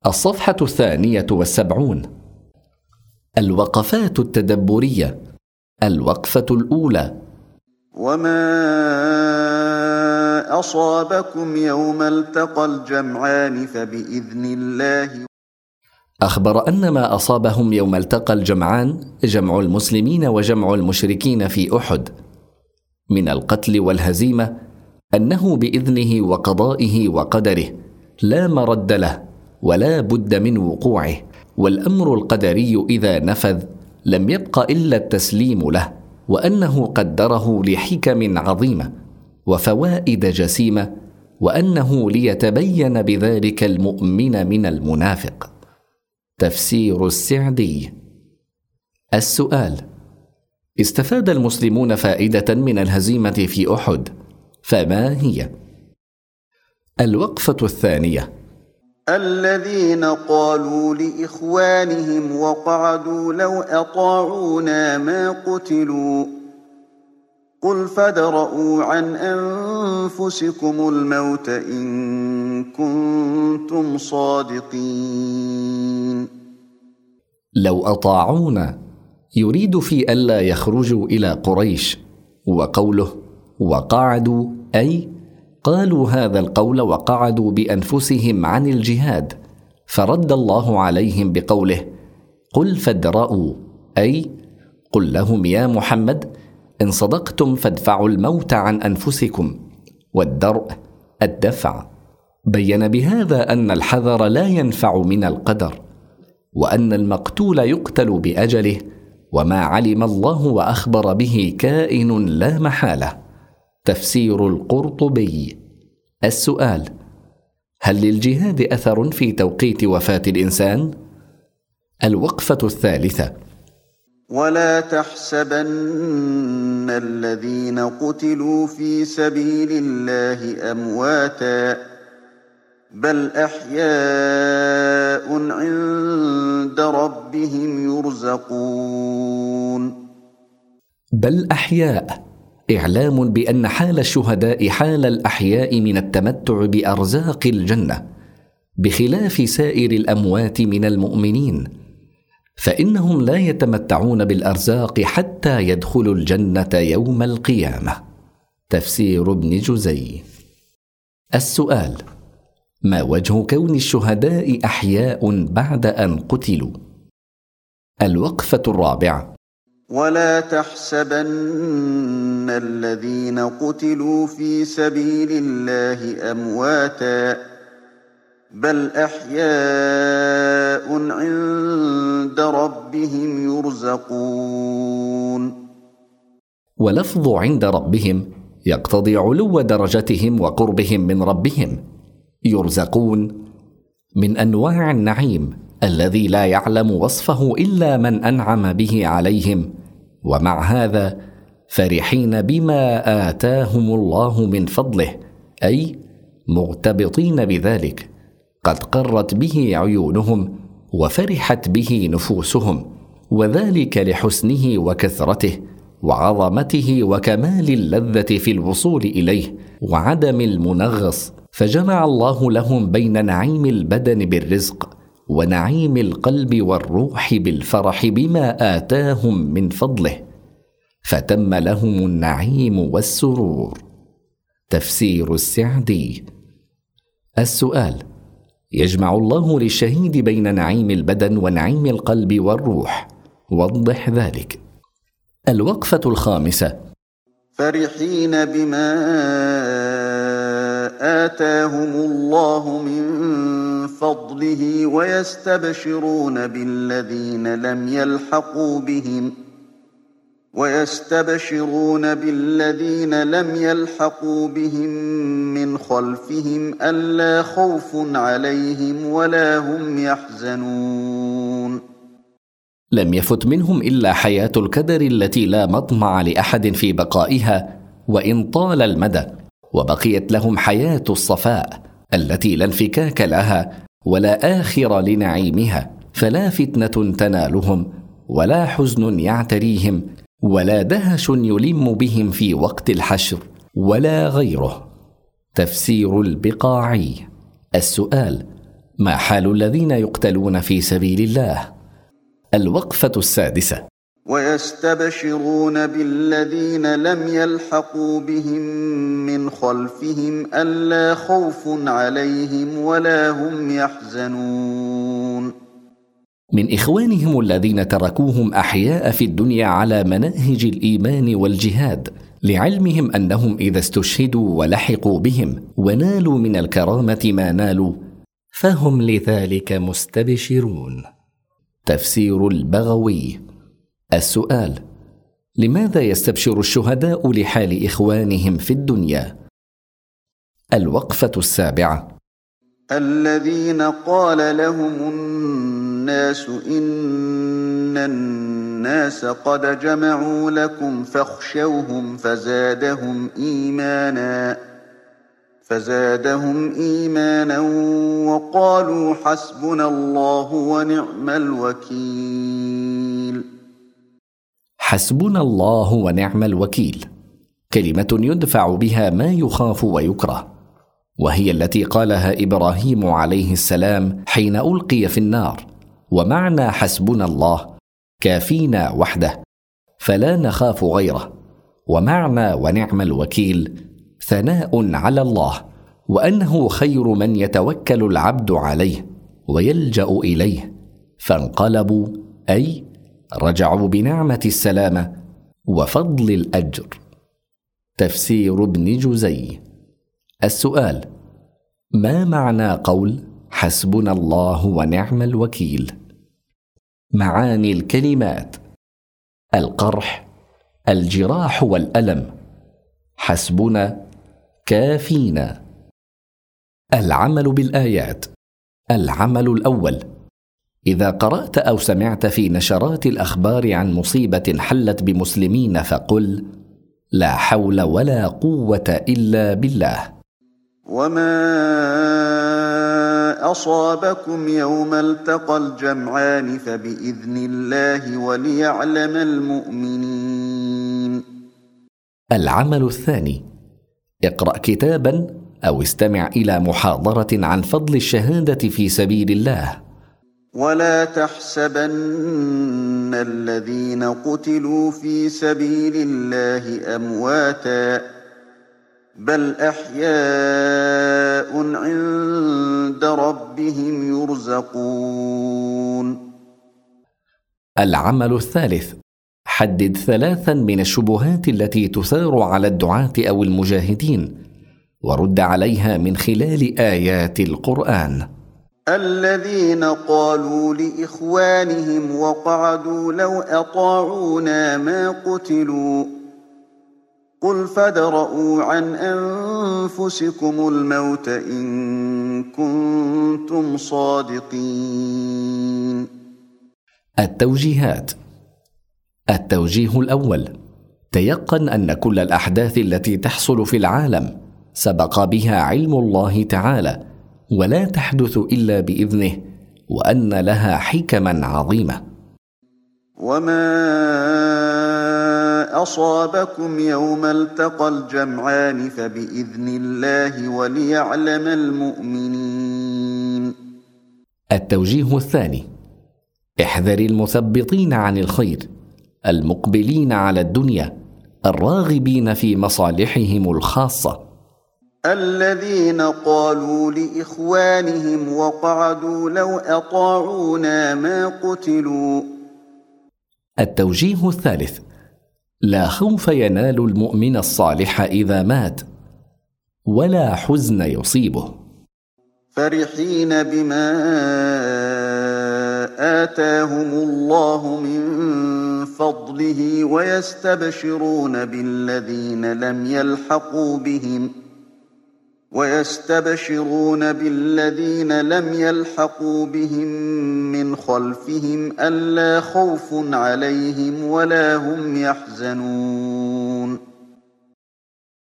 الصفحة 72. الوقفات التدبرية. الوقفة الأولى: وما أصابكم يوم التقى الجمعان فبإذن الله. أخبر أن ما أصابهم يوم التقى الجمعان، جمع المسلمين وجمع المشركين في أحد، من القتل والهزيمة، أنه بإذنه وقضائه وقدره، لا مرد له ولا بد من وقوعه، والأمر القدري إذا نفذ لم يبق إلا التسليم له، وأنه قدره لحكم عظيمة وفوائد جسيمة، وأنه ليتبين بذلك المؤمن من المنافق. تفسير السعدي. السؤال: استفاد المسلمون فائدة من الهزيمة في أحد، فما هي؟ الوقفة الثانية: الذين قالوا لإخوانهم وقعدوا لو أطاعونا ما قتلوا، قل فادرءوا عن أنفسكم الموت إن كنتم صادقين. لو أطاعونا يريد في ألا يخرجوا إلى قريش، وقوله وقعدوا أي قالوا هذا القول وقعدوا بأنفسهم عن الجهاد، فرد الله عليهم بقوله قل فادرءوا، أي قل لهم يا محمد إن صدقتم فادفعوا الموت عن أنفسكم، والدرء الدفع. بين بهذا أن الحذر لا ينفع من القدر، وأن المقتول يقتل بأجله، وما علم الله وأخبر به كائن لا محالة. تفسير القرطبي. السؤال: هل للجهاد أثر في توقيت وفاة الإنسان؟ الوقفة الثالثة: ولا تحسبن الذين قتلوا في سبيل الله أمواتا بل أحياء عند ربهم يرزقون. بل أحياء، إعلام بأن حال الشهداء حال الأحياء من التمتع بأرزاق الجنة، بخلاف سائر الأموات من المؤمنين، فإنهم لا يتمتعون بالأرزاق حتى يدخلوا الجنة يوم القيامة. تفسير ابن جزي. السؤال: ما وجه كون الشهداء أحياء بعد أن قتلوا؟ الوقفة الرابعة: ولا تحسبن الذين قتلوا في سبيل الله أمواتا بل أحياء عند ربهم يرزقون. ولفظ عند ربهم يقتضي علو درجتهم وقربهم من ربهم. يرزقون من أنواع النعيم الذي لا يعلم وصفه إلا من أنعم به عليهم، ومع هذا فرحين بما آتاهم الله من فضله، أي مغتبطين بذلك، قد قرت به عيونهم وفرحت به نفوسهم، وذلك لحسنه وكثرته وعظمته وكمال اللذة في الوصول إليه وعدم المنغص، فجمع الله لهم بين نعيم البدن بالرزق ونعيم القلب والروح بالفرح بما آتاهم من فضله، فتم لهم النعيم والسرور. تفسير السعدي. السؤال: يجمع الله للشهيد بين نعيم البدن ونعيم القلب والروح، وضح ذلك. الوقفة الخامسة: فرحين بما آتاهم الله من فضله ويستبشرون بالذين لم يلحقوا بهم من خلفهم ألا خوف عليهم ولا هم يحزنون. لم يفت منهم إلا حياة الكدر التي لا مطمع لأحد في بقائها وإن طال المدى، وبقيت لهم حياة الصفاء التي لا انفكاك لها ولا آخر لنعيمها، فلا فتنة تنالهم ولا حزن يعتريهم ولا دهش يلم بهم في وقت الحشر ولا غيره. تفسير البقاعي. السؤال: ما حال الذين يقتلون في سبيل الله؟ الوقفة السادسة. ويستبشرون بالذين لم يلحقوا بهم من خلفهم ألا خوف عليهم ولا هم يحزنون. من إخوانهم الذين تركوهم أحياء في الدنيا على مناهج الإيمان والجهاد، لعلمهم أنهم إذا استشهدوا ولحقوا بهم ونالوا من الكرامة ما نالوا فهم لذلك مستبشرون. تفسير البغوي. السؤال: لماذا يستبشر الشهداء لحال إخوانهم في الدنيا؟ الوقفة السابعة. الذين قال لهم الناس إن الناس قد جمعوا لكم فاخشوهم فزادهم إيمانا وقالوا حسبنا الله ونعم الوكيل. حسبنا الله ونعم الوكيل كلمة يدفع بها ما يخاف ويكره، وهي التي قالها إبراهيم عليه السلام حين ألقي في النار، ومعنى حسبنا الله كافينا وحده فلا نخاف غيره، ومعنى ونعم الوكيل ثناء على الله وأنه خير من يتوكل العبد عليه ويلجأ إليه، فانقلبوا أي رجعوا بنعمة السلامة وفضل الأجر. تفسير ابن جزي. السؤال: ما معنى قول حسبنا الله ونعم الوكيل؟ معاني الكلمات: القرح، الجراح والألم، حسبنا، كافينا. العمل بالآيات. العمل الأول: إذا قرأت أو سمعت في نشرات الأخبار عن مصيبة حلت بمسلمين فقل: لا حول ولا قوة إلا بالله. وما أصابكم يوم التقى الجمعان فبإذن الله وليعلم المؤمنين. العمل الثاني: اقرأ كتابا أو استمع إلى محاضرة عن فضل الشهادة في سبيل الله. ولا تحسبن الذين قتلوا في سبيل الله أمواتا بل أحياء عند ربهم يرزقون. العمل الثالث: حدد 3 من الشبهات التي تثار على الدعاة أو المجاهدين ورد عليها من خلال آيات القرآن. الذين قالوا لإخوانهم وقعدوا لو أطاعونا ما قتلوا قل فادرءوا عن أنفسكم الموت إن كنتم صادقين. التوجيهات. التوجيه الأول: تيقن أن كل الأحداث التي تحصل في العالم سبق بها علم الله تعالى ولا تحدث إلا بإذنه، وأن لها حكما عظيمة. وما أصابكم يوم التقى الجمعان فبإذن الله وليعلم المؤمنين. التوجيه الثاني: احذر المثبطين عن الخير، المقبلين على الدنيا، الراغبين في مصالحهم الخاصة. الذين قالوا لإخوانهم وقعدوا لو أطاعونا ما قتلوا. التوجيه الثالث: لا خوف ينال المؤمن الصالح إذا مات ولا حزن يصيبه. فرحين بما آتاهم الله من فضله ويستبشرون بالذين لم يلحقوا بهم من خلفهم ألا خوف عليهم ولا هم يحزنون.